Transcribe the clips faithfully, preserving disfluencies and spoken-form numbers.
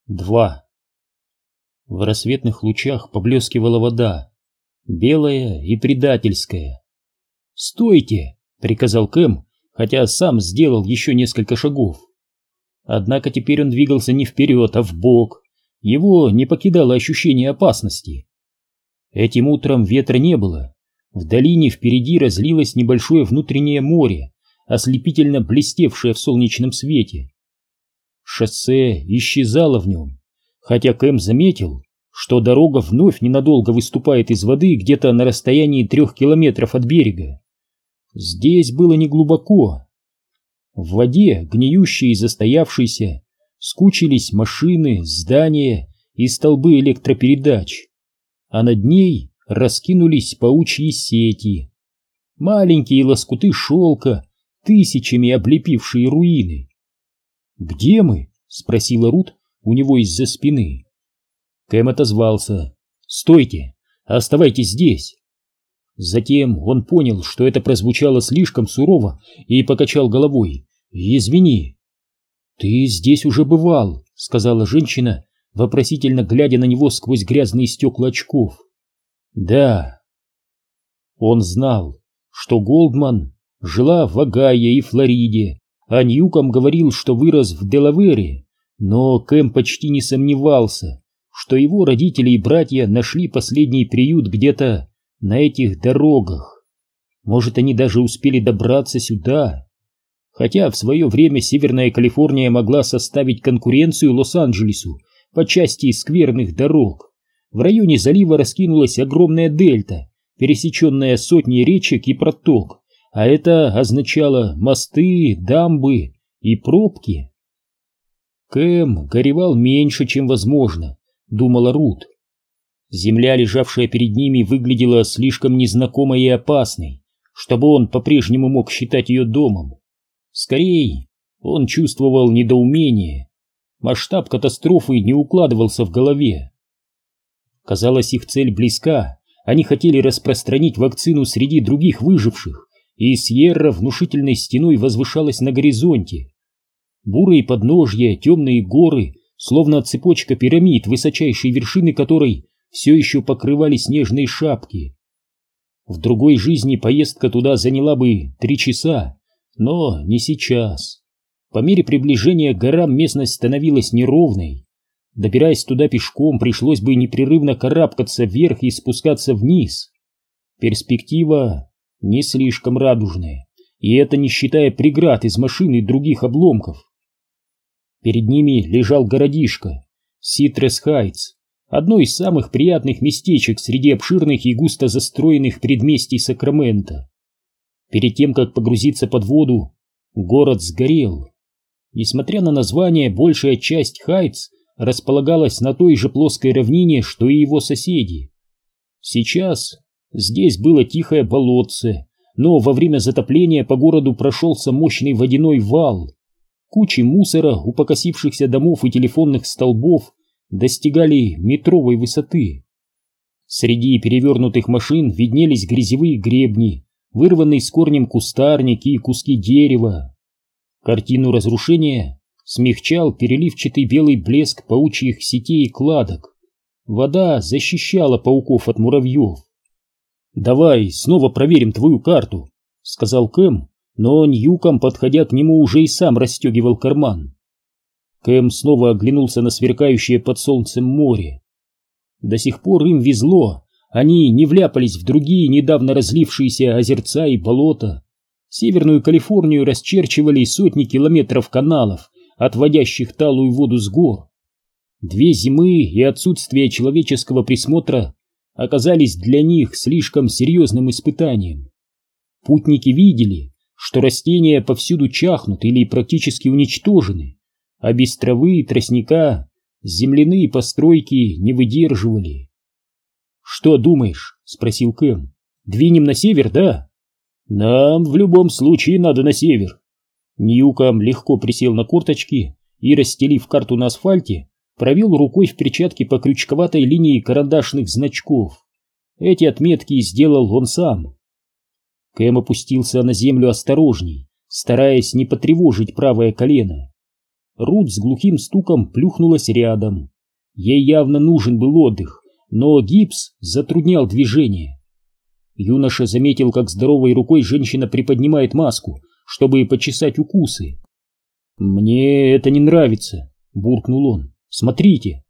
два. В рассветных лучах поблескивала вода, белая и предательская. «Стойте!» — приказал Кэм, хотя сам сделал еще несколько шагов. Однако теперь он двигался не вперед, а вбок. Его не покидало ощущение опасности. Этим утром ветра не было. В долине впереди разлилось небольшое внутреннее море, ослепительно блестевшее в солнечном свете. Шоссе исчезало в нем, хотя Кэм заметил, что дорога вновь ненадолго выступает из воды где-то на расстоянии трех километров от берега. Здесь было неглубоко. В воде, гниющей и застоявшейся, скучились машины, здания и столбы электропередач, а над ней раскинулись паучьи сети, маленькие лоскуты шелка, тысячами облепившие руины. «Где мы?» — спросила Рут у него из-за спины. Кэм отозвался: «Стойте, оставайтесь здесь». Затем он понял, что это прозвучало слишком сурово, и покачал головой. «Извини». «Ты здесь уже бывал», — сказала женщина, вопросительно глядя на него сквозь грязные стекла очков. «Да». Он знал, что Голдман жила в Огайо и Флориде, а Ньюком говорил, что вырос в Делавере, но Кэм почти не сомневался, что его родители и братья нашли последний приют где-то на этих дорогах. Может, они даже успели добраться сюда. Хотя в свое время Северная Калифорния могла составить конкуренцию Лос-Анджелесу по части скверных дорог. В районе залива раскинулась огромная дельта, пересеченная сотней речек и проток, а это означало мосты, дамбы и пробки. Кэм горевал меньше, чем возможно, думала Рут. Земля, лежавшая перед ними, выглядела слишком незнакомой и опасной, чтобы он по-прежнему мог считать ее домом. Скорее, он чувствовал недоумение. Масштаб катастрофы не укладывался в голове. Казалось, их цель близка. Они хотели распространить вакцину среди других выживших, и Сьерра внушительной стеной возвышалась на горизонте. Бурые подножья, темные горы, словно цепочка пирамид, высочайшие вершины которой все еще покрывали снежные шапки. В другой жизни поездка туда заняла бы три часа, но не сейчас. По мере приближения к горам местность становилась неровной. Добираясь туда пешком, пришлось бы непрерывно карабкаться вверх и спускаться вниз. Перспектива не слишком радужная, и это не считая преград из машин и других обломков. Перед ними лежал городишко Ситрес-Хайтс, одно из самых приятных местечек среди обширных и густо застроенных предместий Сакрамента. Перед тем, как погрузиться под воду, город сгорел. Несмотря на название, большая часть Хайтс располагалась на той же плоской равнине, что и его соседи. Сейчас здесь было тихое болотце, но во время затопления по городу прошелся мощный водяной вал. Кучи мусора у покосившихся домов и телефонных столбов достигали метровой высоты. Среди перевернутых машин виднелись грязевые гребни, вырванные с корнем кустарники и куски дерева. Картину разрушения смягчал переливчатый белый блеск паучьих сетей и кладок. Вода защищала пауков от муравьев. «Давай снова проверим твою карту», — сказал Кэм, но Ньюком, подходя к нему, уже и сам расстегивал карман. Кэм снова оглянулся на сверкающее под солнцем море. До сих пор им везло, они не вляпались в другие недавно разлившиеся озерца и болота. Северную Калифорнию расчерчивали сотни километров каналов, отводящих талую воду с гор. Две зимы и отсутствие человеческого присмотра оказались для них слишком серьезным испытанием. Путники видели, что растения повсюду чахнут или практически уничтожены, а без травы и тростника земляные постройки не выдерживали. «Что думаешь?» — спросил Кэм. «Двинем на север, да?» «Нам в любом случае надо на север». Ньюком легко присел на корточки и, расстелив карту на асфальте, провел рукой в перчатке по крючковатой линии карандашных значков. Эти отметки сделал он сам. Кэм опустился на землю осторожней, стараясь не потревожить правое колено. Рут с глухим стуком плюхнулась рядом. Ей явно нужен был отдых, но гипс затруднял движение. Юноша заметил, как здоровой рукой женщина приподнимает маску, чтобы почесать укусы. «Мне это не нравится», — буркнул он. «Смотрите».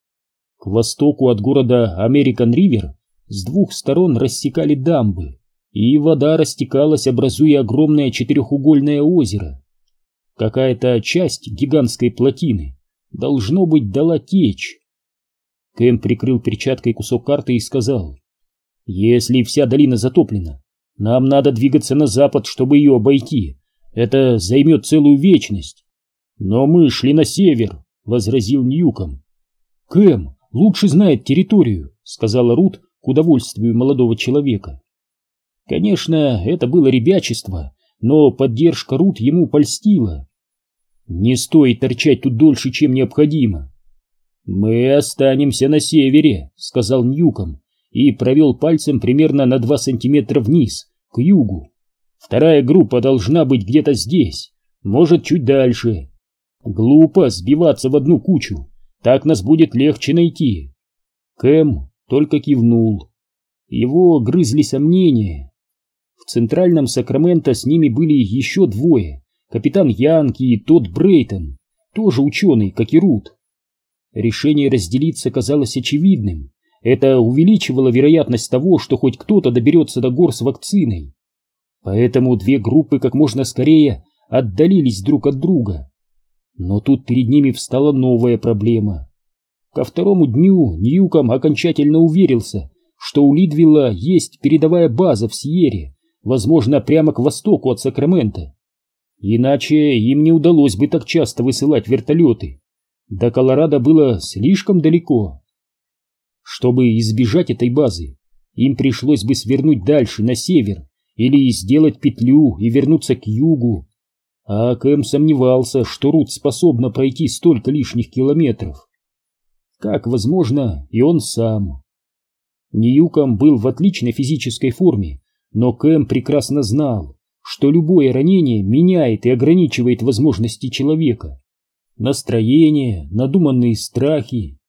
К востоку от города Американ-Ривер с двух сторон рассекали дамбы, и вода растекалась, образуя огромное четырехугольное озеро. Какая-то часть гигантской плотины, должно быть, дала течь. Кэм прикрыл перчаткой кусок карты и сказал: «Если вся долина затоплена, нам надо двигаться на запад, чтобы ее обойти. Это займет целую вечность». «Но мы шли на север», — возразил Ньюком. «Кэм лучше знает территорию», — сказала Рут к удовольствию молодого человека. Конечно, это было ребячество, но поддержка Рут ему польстила. «Не стоит торчать тут дольше, чем необходимо». «Мы останемся на севере», — сказал Ньюком и провел пальцем примерно на два сантиметра вниз, к югу. «Вторая группа должна быть где-то здесь, может, чуть дальше. Глупо сбиваться в одну кучу, так нас будет легче найти». Кэм только кивнул. Его грызли сомнения. В центральном Сакраменто с ними были еще двое: капитан Янки и Тодд Брейтон, тоже ученый, как и Рут. Решение разделиться казалось очевидным. Это увеличивало вероятность того, что хоть кто-то доберется до гор с вакциной. Поэтому две группы как можно скорее отдалились друг от друга. Но тут перед ними встала новая проблема. Ко второму дню Ньюком окончательно уверился, что у Лидвилла есть передовая база в Сьерре, возможно, прямо к востоку от Сакрамента. Иначе им не удалось бы так часто высылать вертолеты. До Колорадо было слишком далеко. Чтобы избежать этой базы, им пришлось бы свернуть дальше, на север, или сделать петлю и вернуться к югу. А Кэм сомневался, что Рут способна пройти столько лишних километров. Как, возможно, и он сам. Ньюком был в отличной физической форме, но Кэм прекрасно знал, что любое ранение меняет и ограничивает возможности человека. Настроение, надуманные страхи.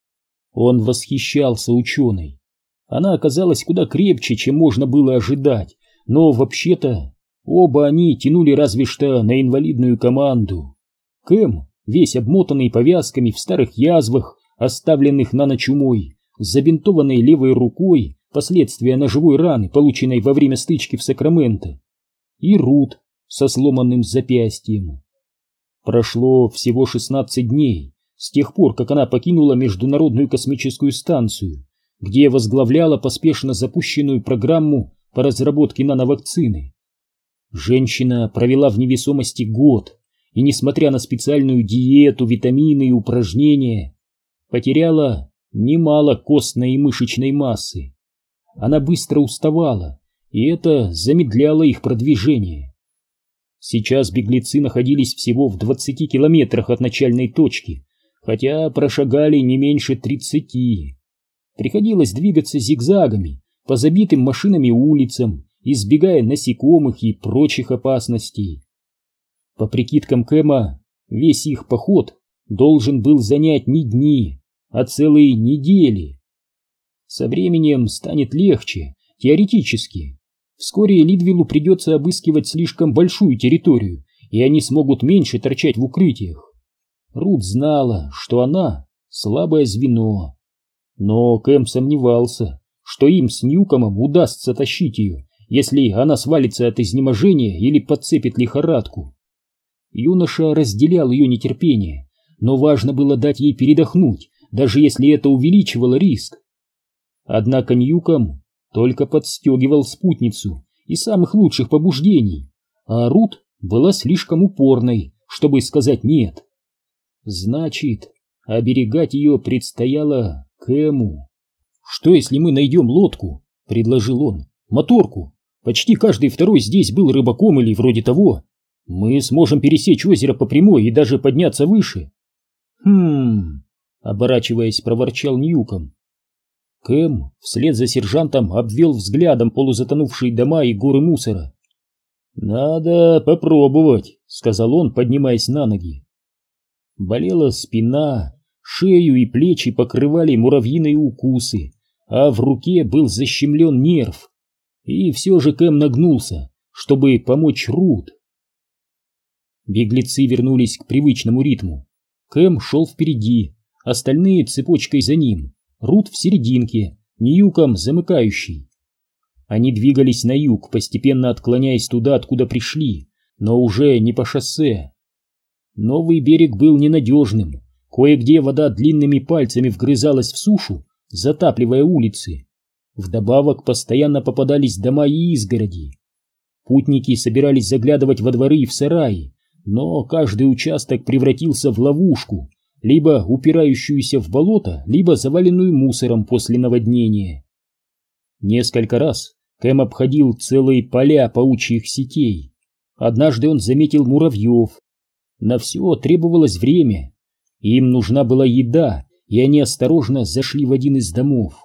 Он восхищался ученой. Она оказалась куда крепче, чем можно было ожидать, но вообще-то оба они тянули разве что на инвалидную команду. Кэм, весь обмотанный повязками в старых язвах, оставленных на ночь чумой, с забинтованной левой рукой, последствия ножевой раны, полученной во время стычки в Сакраменто, и Рут со сломанным запястьем. Прошло всего шестнадцать дней с тех пор, как она покинула Международную космическую станцию, где возглавляла поспешно запущенную программу по разработке нановакцины. Женщина провела в невесомости год, и, несмотря на специальную диету, витамины и упражнения, потеряла немало костной и мышечной массы. Она быстро уставала, и это замедляло их продвижение. Сейчас беглецы находились всего в двадцати километрах от начальной точки, хотя прошагали не меньше тридцати. Приходилось двигаться зигзагами по забитым машинами улицам, избегая насекомых и прочих опасностей. По прикидкам Кэма, весь их поход должен был занять не дни, а целые недели. Со временем станет легче, теоретически. Вскоре Лидвиллу придется обыскивать слишком большую территорию, и они смогут меньше торчать в укрытиях. Рут знала, что она слабое звено. Но Кэм сомневался, что им с Ньюкомом удастся тащить ее, если она свалится от изнеможения или подцепит лихорадку. Юноша разделял ее нетерпение, но важно было дать ей передохнуть, даже если это увеличивало риск. Однако Ньюком только подстегивал спутницу из самых лучших побуждений, а Рут была слишком упорной, чтобы сказать «нет». Значит, оберегать ее предстояло Кэму. «Что, если мы найдем лодку?» — предложил он. «Моторку. Почти каждый второй здесь был рыбаком или вроде того. Мы сможем пересечь озеро по прямой и даже подняться выше». «Хм...» — оборачиваясь, проворчал Ньюком. Кэм вслед за сержантом обвел взглядом полузатонувшие дома и горы мусора. «Надо попробовать», — сказал он, поднимаясь на ноги. Болела спина, шею и плечи покрывали муравьиные укусы, а в руке был защемлен нерв. И все же Кэм нагнулся, чтобы помочь Рут. Беглецы вернулись к привычному ритму. Кэм шел впереди, остальные цепочкой за ним, Рут в серединке, Ньюком замыкающий. Они двигались на юг, постепенно отклоняясь туда, откуда пришли, но уже не по шоссе. Новый берег был ненадежным, кое-где вода длинными пальцами вгрызалась в сушу, затапливая улицы. Вдобавок постоянно попадались дома и изгороди. Путники собирались заглядывать во дворы и в сараи, но каждый участок превратился в ловушку, либо упирающуюся в болото, либо заваленную мусором после наводнения. Несколько раз Кэм обходил целые поля паучьих сетей. Однажды он заметил муравьев. На все требовалось время. Им нужна была еда, и они осторожно зашли в один из домов.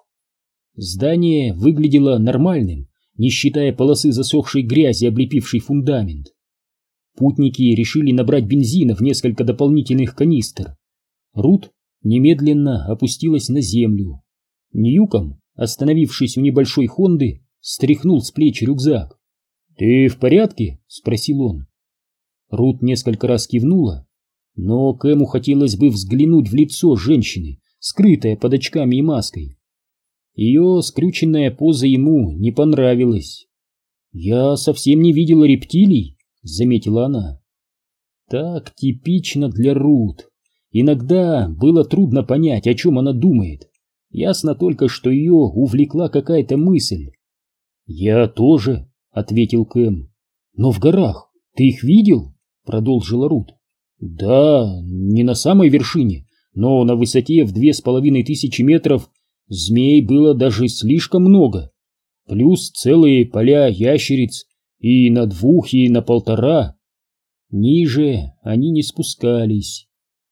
Здание выглядело нормальным, не считая полосы засохшей грязи, облепившей фундамент. Путники решили набрать бензина в несколько дополнительных канистр. Рут немедленно опустилась на землю. Ньюком, остановившись у небольшой Хонды, стряхнул с плеч рюкзак. «Ты в порядке?» — спросил он. Рут несколько раз кивнула, но Кэму хотелось бы взглянуть в лицо женщины, скрытое под очками и маской. Ее скрюченная поза ему не понравилась. «Я совсем не видела рептилий», — заметила она. Так типично для Рут. Иногда было трудно понять, о чем она думает. Ясно только, что ее увлекла какая-то мысль. «Я тоже», — ответил Кэм. «Но в горах ты их видел?» — продолжила Рут. «Да, не на самой вершине, но на высоте в две с половиной тысячи метров змей было даже слишком много. Плюс целые поля ящериц и на двух, и на полтора. Ниже они не спускались.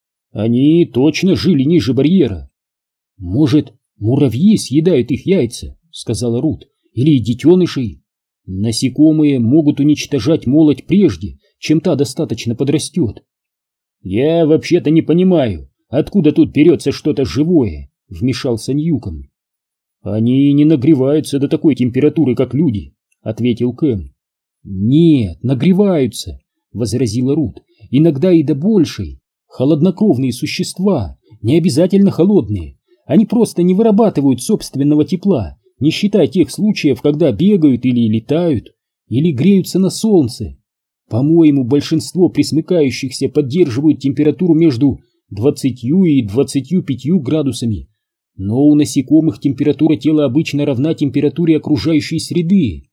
Они точно жили ниже барьера. Может, муравьи съедают их яйца?» — сказала Рут. «Или детенышей? Насекомые могут уничтожать молоть прежде, чем та достаточно подрастет». «Я вообще-то не понимаю, откуда тут берется что-то живое», — вмешался Ньюком. «Они не нагреваются до такой температуры, как люди», — ответил Кэм. «Нет, нагреваются», — возразила Рут. «Иногда и до большей. Холоднокровные существа, не обязательно холодные. Они просто не вырабатывают собственного тепла, не считая тех случаев, когда бегают или летают, или греются на солнце. По-моему, большинство пресмыкающихся поддерживают температуру между двадцатью и двадцатью пятью градусами, но у насекомых температура тела обычно равна температуре окружающей среды».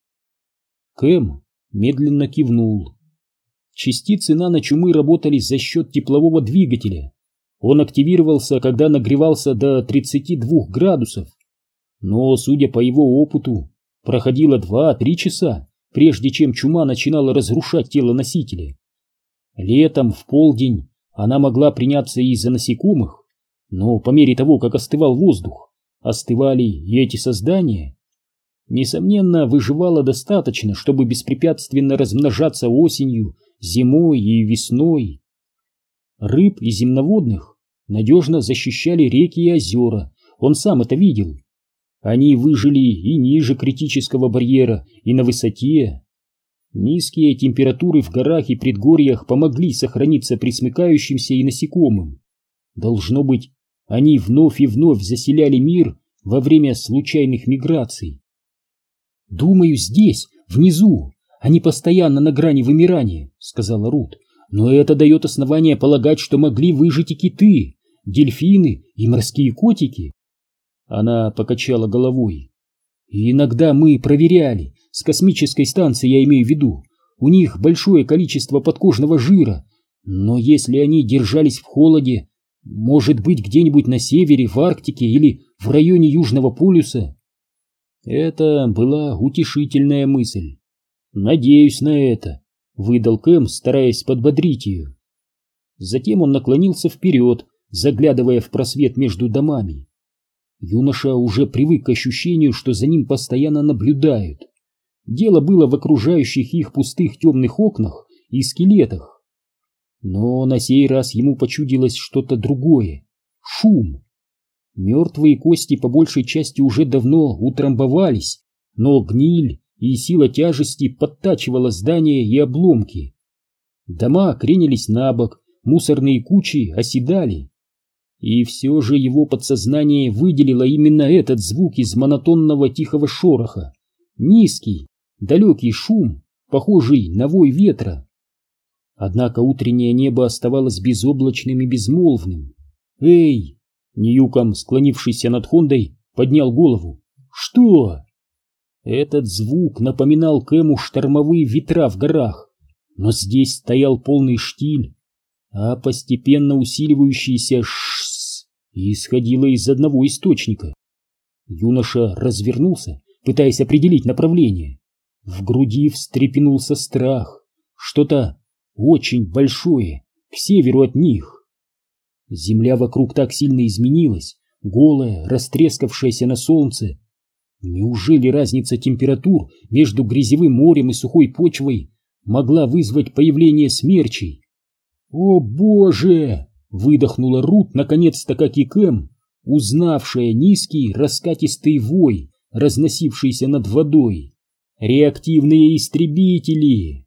Кэм медленно кивнул. Частицы наночумы работали за счет теплового двигателя. Он активировался, когда нагревался до тридцати двух градусов. Но, судя по его опыту, проходило два-три часа, прежде чем чума начинала разрушать тело носителя. Летом в полдень она могла приняться и за насекомых, но по мере того, как остывал воздух, остывали и эти создания. Несомненно, выживало достаточно, чтобы беспрепятственно размножаться осенью, зимой и весной. Рыб и земноводных надежно защищали реки и озера, он сам это видел. Они выжили и ниже критического барьера, и на высоте. Низкие температуры в горах и предгорьях помогли сохраниться пресмыкающимся и насекомым. Должно быть, они вновь и вновь заселяли мир во время случайных миграций. «Думаю, здесь, внизу, они постоянно на грани вымирания», — сказала Рут. «Но это дает основание полагать, что могли выжить и киты, дельфины и морские котики». Она покачала головой. «И иногда мы проверяли, с космической станции я имею в виду, у них большое количество подкожного жира, но если они держались в холоде, может быть, где-нибудь на севере, в Арктике или в районе Южного полюса». Это была утешительная мысль. «Надеюсь на это», — выдал Кэм, стараясь подбодрить ее. Затем он наклонился вперед, заглядывая в просвет между домами. Юноша уже привык к ощущению, что за ним постоянно наблюдают. Дело было в окружающих их пустых темных окнах и скелетах. Но на сей раз ему почудилось что-то другое — шум. Мертвые кости по большей части уже давно утрамбовались, но гниль и сила тяжести подтачивала здания и обломки. Дома кренились на бок, мусорные кучи оседали. И все же его подсознание выделило именно этот звук из монотонного тихого шороха. Низкий, далекий шум, похожий на вой ветра. Однако утреннее небо оставалось безоблачным и безмолвным. «Эй!» — Ньюком, склонившийся над Хондой, поднял голову. «Что?» Этот звук напоминал Кэму штормовые ветра в горах, но здесь стоял полный штиль, а постепенно усиливающийся шсс исходило из одного источника. Юноша развернулся, пытаясь определить направление. В груди встрепенулся страх. Что-то очень большое к северу от них. Земля вокруг так сильно изменилась, голая, растрескавшаяся на солнце. Неужели разница температур между грязевым морем и сухой почвой могла вызвать появление смерчей? «О боже!» — выдохнула Рут, наконец-то, как и Кэм, узнавшая низкий раскатистый вой, разносившийся над водой. «Реактивные истребители!»